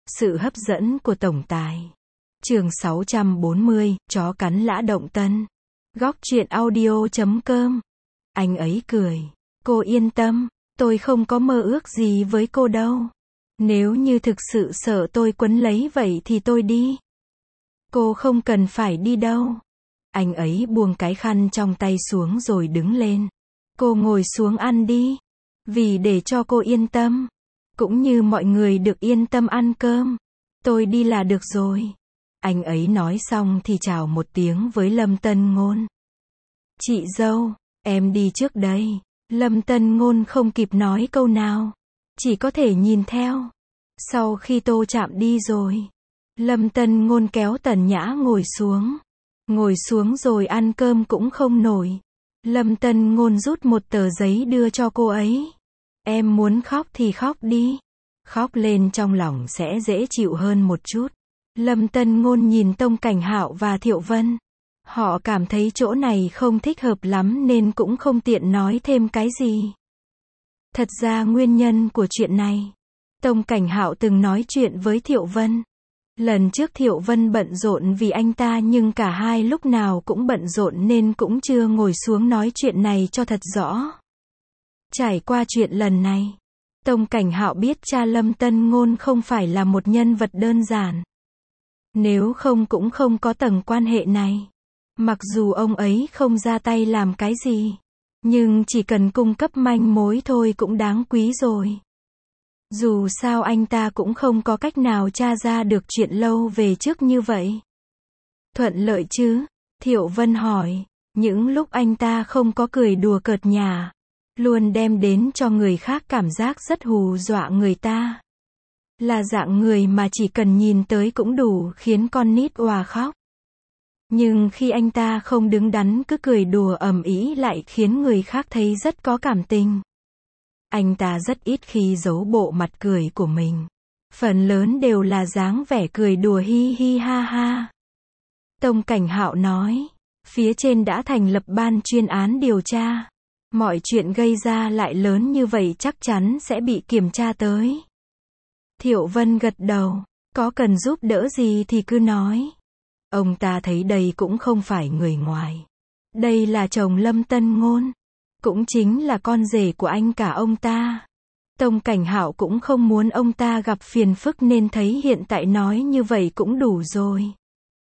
Sự hấp dẫn của tổng tài. Chương 640, chó cắn lã động tân. Góc truyện audio.com. Anh ấy cười. Cô yên tâm, tôi không có mơ ước gì với cô đâu. Nếu như thực sự sợ tôi quấn lấy vậy thì tôi đi. Cô không cần phải đi đâu. Anh ấy buông cái khăn trong tay xuống rồi đứng lên. Cô ngồi xuống ăn đi. Vì để cho cô yên tâm. Cũng như mọi người được yên tâm ăn cơm. Tôi đi là được rồi. Anh ấy nói xong thì chào một tiếng với Lâm Tân Ngôn. Chị dâu, em đi trước đây. Lâm Tân Ngôn không kịp nói câu nào. Chỉ có thể nhìn theo. Sau khi Tô Trạm đi rồi. Lâm Tân Ngôn kéo Tần Nhã ngồi xuống. Ngồi xuống rồi ăn cơm cũng không nổi. Lâm Tân Ngôn rút một tờ giấy đưa cho cô ấy. Em muốn khóc thì khóc đi. Khóc lên trong lòng sẽ dễ chịu hơn một chút. Lâm Tân Ngôn nhìn Tông Cảnh Hạo và Thiệu Vân. Họ cảm thấy chỗ này không thích hợp lắm nên cũng không tiện nói thêm cái gì. Thật ra nguyên nhân của chuyện này, Tông Cảnh Hạo từng nói chuyện với Thiệu Vân. Lần trước Thiệu Vân bận rộn vì anh ta nhưng cả hai lúc nào cũng bận rộn nên cũng chưa ngồi xuống nói chuyện này cho thật rõ. Trải qua chuyện lần này, Tông Cảnh Hạo biết cha Lâm Tân Ngôn không phải là một nhân vật đơn giản. Nếu không cũng không có tầng quan hệ này. Mặc dù ông ấy không ra tay làm cái gì, nhưng chỉ cần cung cấp manh mối thôi cũng đáng quý rồi. Dù sao anh ta cũng không có cách nào tra ra được chuyện lâu về trước như vậy. Thuận lợi chứ? Thiệu Vân hỏi. Những lúc anh ta không có cười đùa cợt nhả, luôn đem đến cho người khác cảm giác rất hù dọa người ta. Là dạng người mà chỉ cần nhìn tới cũng đủ khiến con nít òa khóc. Nhưng khi anh ta không đứng đắn cứ cười đùa ầm ĩ lại khiến người khác thấy rất có cảm tình. Anh ta rất ít khi giấu bộ mặt cười của mình. Phần lớn đều là dáng vẻ cười đùa hi hi ha ha. Tông Cảnh Hạo nói, phía trên đã thành lập ban chuyên án điều tra. Mọi chuyện gây ra lại lớn như vậy chắc chắn sẽ bị kiểm tra tới. Thiệu Vân gật đầu, có cần giúp đỡ gì thì cứ nói. Ông ta thấy đây cũng không phải người ngoài. Đây là chồng Lâm Tân Ngôn. Cũng chính là con rể của anh cả ông ta. Tông Cảnh Hạo cũng không muốn ông ta gặp phiền phức nên thấy hiện tại nói như vậy cũng đủ rồi.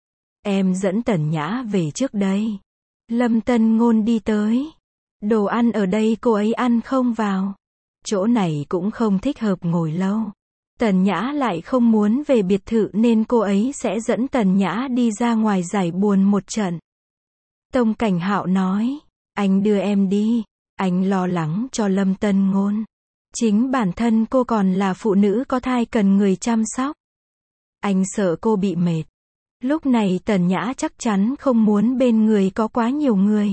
Em dẫn Tần Nhã về trước đây. Lâm Tân Ngôn đi tới. Đồ ăn ở đây cô ấy ăn không vào. Chỗ này cũng không thích hợp ngồi lâu. Tần Nhã lại không muốn về biệt thự nên cô ấy sẽ dẫn Tần Nhã đi ra ngoài giải buồn một trận. Tông Cảnh Hạo nói, anh đưa em đi. Anh lo lắng cho Lâm Tân Ngôn. Chính bản thân cô còn là phụ nữ có thai cần người chăm sóc. Anh sợ cô bị mệt. Lúc này Tần Nhã chắc chắn không muốn bên người có quá nhiều người.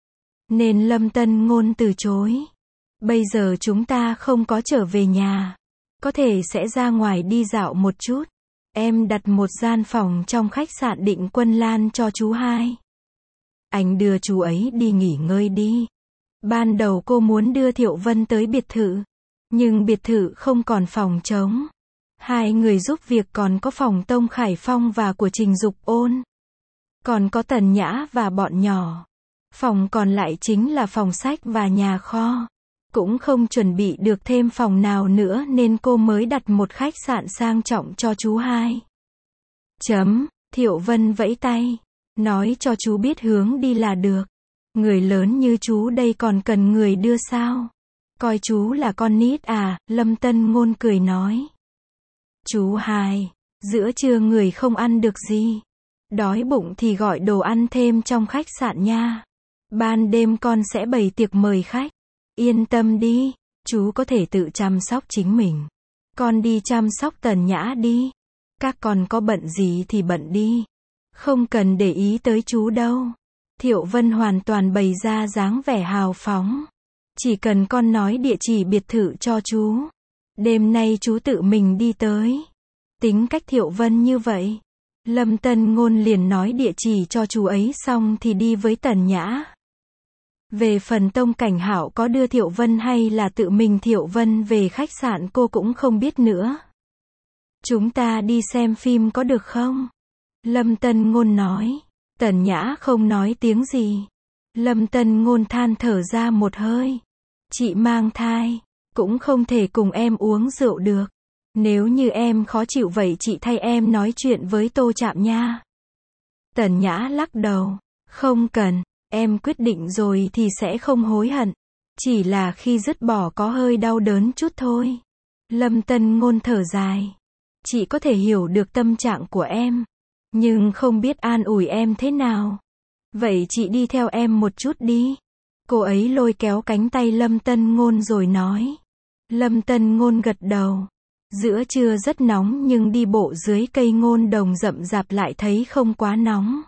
Nên Lâm Tân Ngôn từ chối. Bây giờ chúng ta không có trở về nhà. Có thể sẽ ra ngoài đi dạo một chút. Em đặt một gian phòng trong khách sạn Định Quân Lan cho chú hai. Anh đưa chú ấy đi nghỉ ngơi đi. Ban đầu cô muốn đưa Thiệu Vân tới biệt thự. Nhưng biệt thự không còn phòng trống. Hai người giúp việc còn có phòng Tông Khải Phong và của Trình Dục Ôn. Còn có Tần Nhã và bọn nhỏ. Phòng còn lại chính là phòng sách và nhà kho. Cũng không chuẩn bị được thêm phòng nào nữa nên cô mới đặt một khách sạn sang trọng cho chú hai. Thiệu Vân vẫy tay. Nói cho chú biết hướng đi là được. Người lớn như chú đây còn cần người đưa sao? Coi chú là con nít à? Lâm Tân Ngôn cười nói. Chú hai, giữa trưa người không ăn được gì. Đói bụng thì gọi đồ ăn thêm trong khách sạn nha. Ban đêm con sẽ bày tiệc mời khách. Yên tâm đi, chú có thể tự chăm sóc chính mình. Con đi chăm sóc Tần Nhã đi. Các con có bận gì thì bận đi. Không cần để ý tới chú đâu. Thiệu Vân hoàn toàn bày ra dáng vẻ hào phóng. Chỉ cần con nói địa chỉ biệt thự cho chú. Đêm nay chú tự mình đi tới. Tính cách Thiệu Vân như vậy. Lâm Tân Ngôn liền nói địa chỉ cho chú ấy xong thì đi với Tần Nhã. Về phần Tông Cảnh Hạo có đưa Thiệu Vân hay là tự mình Thiệu Vân về khách sạn cô cũng không biết nữa. Chúng ta đi xem phim có được không? Lâm Tân Ngôn nói. Tần Nhã không nói tiếng gì. Lâm Tân Ngôn than thở ra một hơi. Chị mang thai, cũng không thể cùng em uống rượu được. Nếu như em khó chịu vậy chị thay em nói chuyện với Tô Trạm nha. Tần Nhã lắc đầu. Không cần, em quyết định rồi thì sẽ không hối hận. Chỉ là khi dứt bỏ có hơi đau đớn chút thôi. Lâm Tân Ngôn thở dài. Chị có thể hiểu được tâm trạng của em, nhưng không biết an ủi em thế nào. Vậy chị đi theo em một chút đi. Cô ấy lôi kéo cánh tay Lâm Tân Ngôn rồi nói. Lâm Tân Ngôn gật đầu. Giữa trưa rất nóng nhưng đi bộ dưới cây ngôn đồng rậm rạp lại thấy không quá nóng.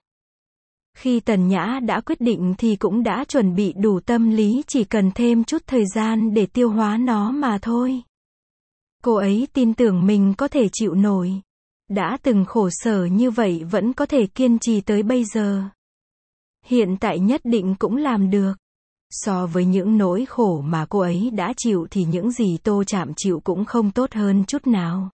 Khi Tần Nhã đã quyết định thì cũng đã chuẩn bị đủ tâm lý, chỉ cần thêm chút thời gian để tiêu hóa nó mà thôi. Cô ấy tin tưởng mình có thể chịu nổi. Đã từng khổ sở như vậy vẫn có thể kiên trì tới bây giờ. Hiện tại nhất định cũng làm được. So với những nỗi khổ mà cô ấy đã chịu thì những gì Tô Trạm chịu cũng không tốt hơn chút nào.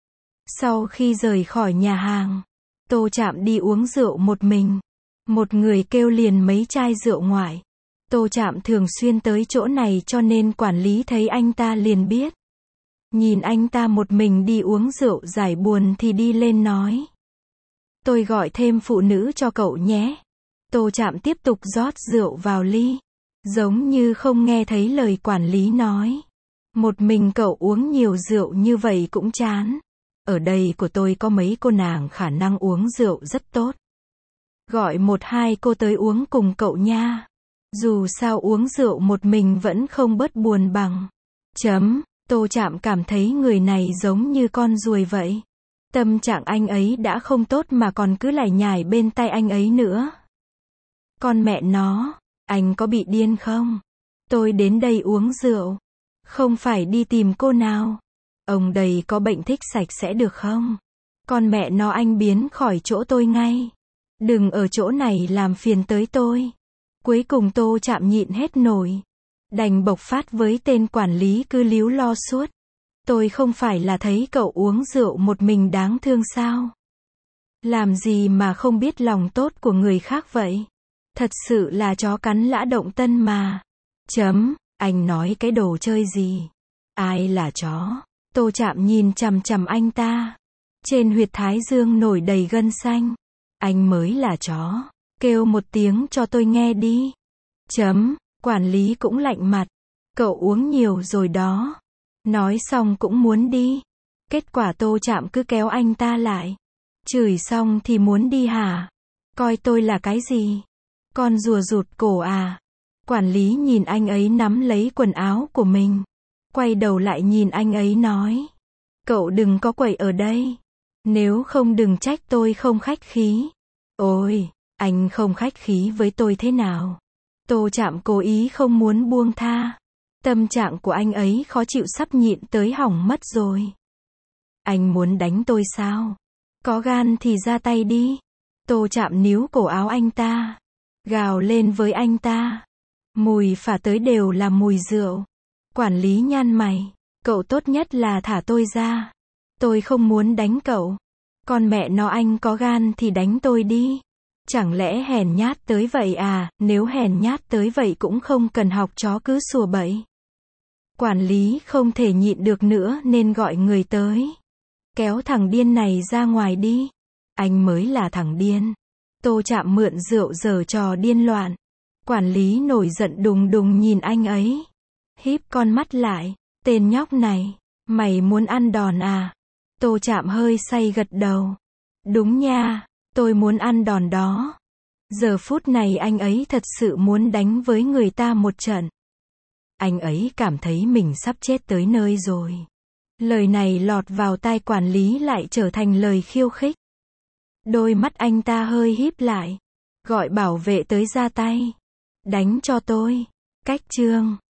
Sau khi rời khỏi nhà hàng, Tô Trạm đi uống rượu một mình. Một người kêu liền mấy chai rượu ngoại. Tô Trạm thường xuyên tới chỗ này cho nên quản lý thấy anh ta liền biết. Nhìn anh ta một mình đi uống rượu giải buồn thì đi lên nói. Tôi gọi thêm phụ nữ cho cậu nhé. Tô Trạm tiếp tục rót rượu vào ly. Giống như không nghe thấy lời quản lý nói. Một mình cậu uống nhiều rượu như vậy cũng chán. Ở đây của tôi có mấy cô nàng khả năng uống rượu rất tốt. Gọi một hai cô tới uống cùng cậu nha. Dù sao uống rượu một mình vẫn không bớt buồn bằng. Tô Trạm cảm thấy người này giống như con ruồi vậy. Tâm trạng anh ấy đã không tốt mà còn cứ lải nhải bên tai anh ấy nữa. Con mẹ nó, anh có bị điên không? Tôi đến đây uống rượu, không phải đi tìm cô nào. Ông đây có bệnh thích sạch sẽ được không? Con mẹ nó anh biến khỏi chỗ tôi ngay. Đừng ở chỗ này làm phiền tới tôi. Cuối cùng Tô Trạm nhịn hết nổi. Đành bộc phát với tên quản lý cứ líu lo suốt. Tôi không phải là thấy cậu uống rượu một mình đáng thương sao? Làm gì mà không biết lòng tốt của người khác vậy? Thật sự là chó cắn lã động tân mà. Anh nói cái đồ chơi gì? Ai là chó? Tô Trạm nhìn chằm chằm anh ta. Trên huyệt thái dương nổi đầy gân xanh. Anh mới là chó. Kêu một tiếng cho tôi nghe đi. Quản lý cũng lạnh mặt. Cậu uống nhiều rồi đó. Nói xong cũng muốn đi. Kết quả Tô Trạm cứ kéo anh ta lại. Chửi xong thì muốn đi hả? Coi tôi là cái gì? Con rùa rụt cổ à? Quản lý nhìn anh ấy nắm lấy quần áo của mình. Quay đầu lại nhìn anh ấy nói. Cậu đừng có quậy ở đây. Nếu không đừng trách tôi không khách khí. Ôi, anh không khách khí với tôi thế nào? Tô Trạm cố ý không muốn buông tha. Tâm trạng của anh ấy khó chịu sắp nhịn tới hỏng mất rồi. Anh muốn đánh tôi sao? Có gan thì ra tay đi. Tô Trạm níu cổ áo anh ta. Gào lên với anh ta. Mùi phả tới đều là mùi rượu. Quản lý nhăn mày. Cậu tốt nhất là thả tôi ra. Tôi không muốn đánh cậu. Con mẹ nó anh có gan thì đánh tôi đi. Chẳng lẽ hèn nhát tới vậy à? Nếu hèn nhát tới vậy cũng không cần học chó cứ sủa bậy. Quản lý không thể nhịn được nữa nên gọi người tới. Kéo thằng điên này ra ngoài đi. Anh mới là thằng điên. Tô Trạm mượn rượu giở trò điên loạn. Quản lý nổi giận đùng đùng nhìn anh ấy. Híp con mắt lại. Tên nhóc này, mày muốn ăn đòn à? Tô Trạm hơi say gật đầu. Đúng nha, tôi muốn ăn đòn đó. Giờ phút này anh ấy thật sự muốn đánh với người ta một trận. Anh ấy cảm thấy mình sắp chết tới nơi rồi. Lời này lọt vào tai quản lý lại trở thành lời khiêu khích. Đôi mắt anh ta hơi híp lại. Gọi bảo vệ tới ra tay. Đánh cho tôi. Cách chương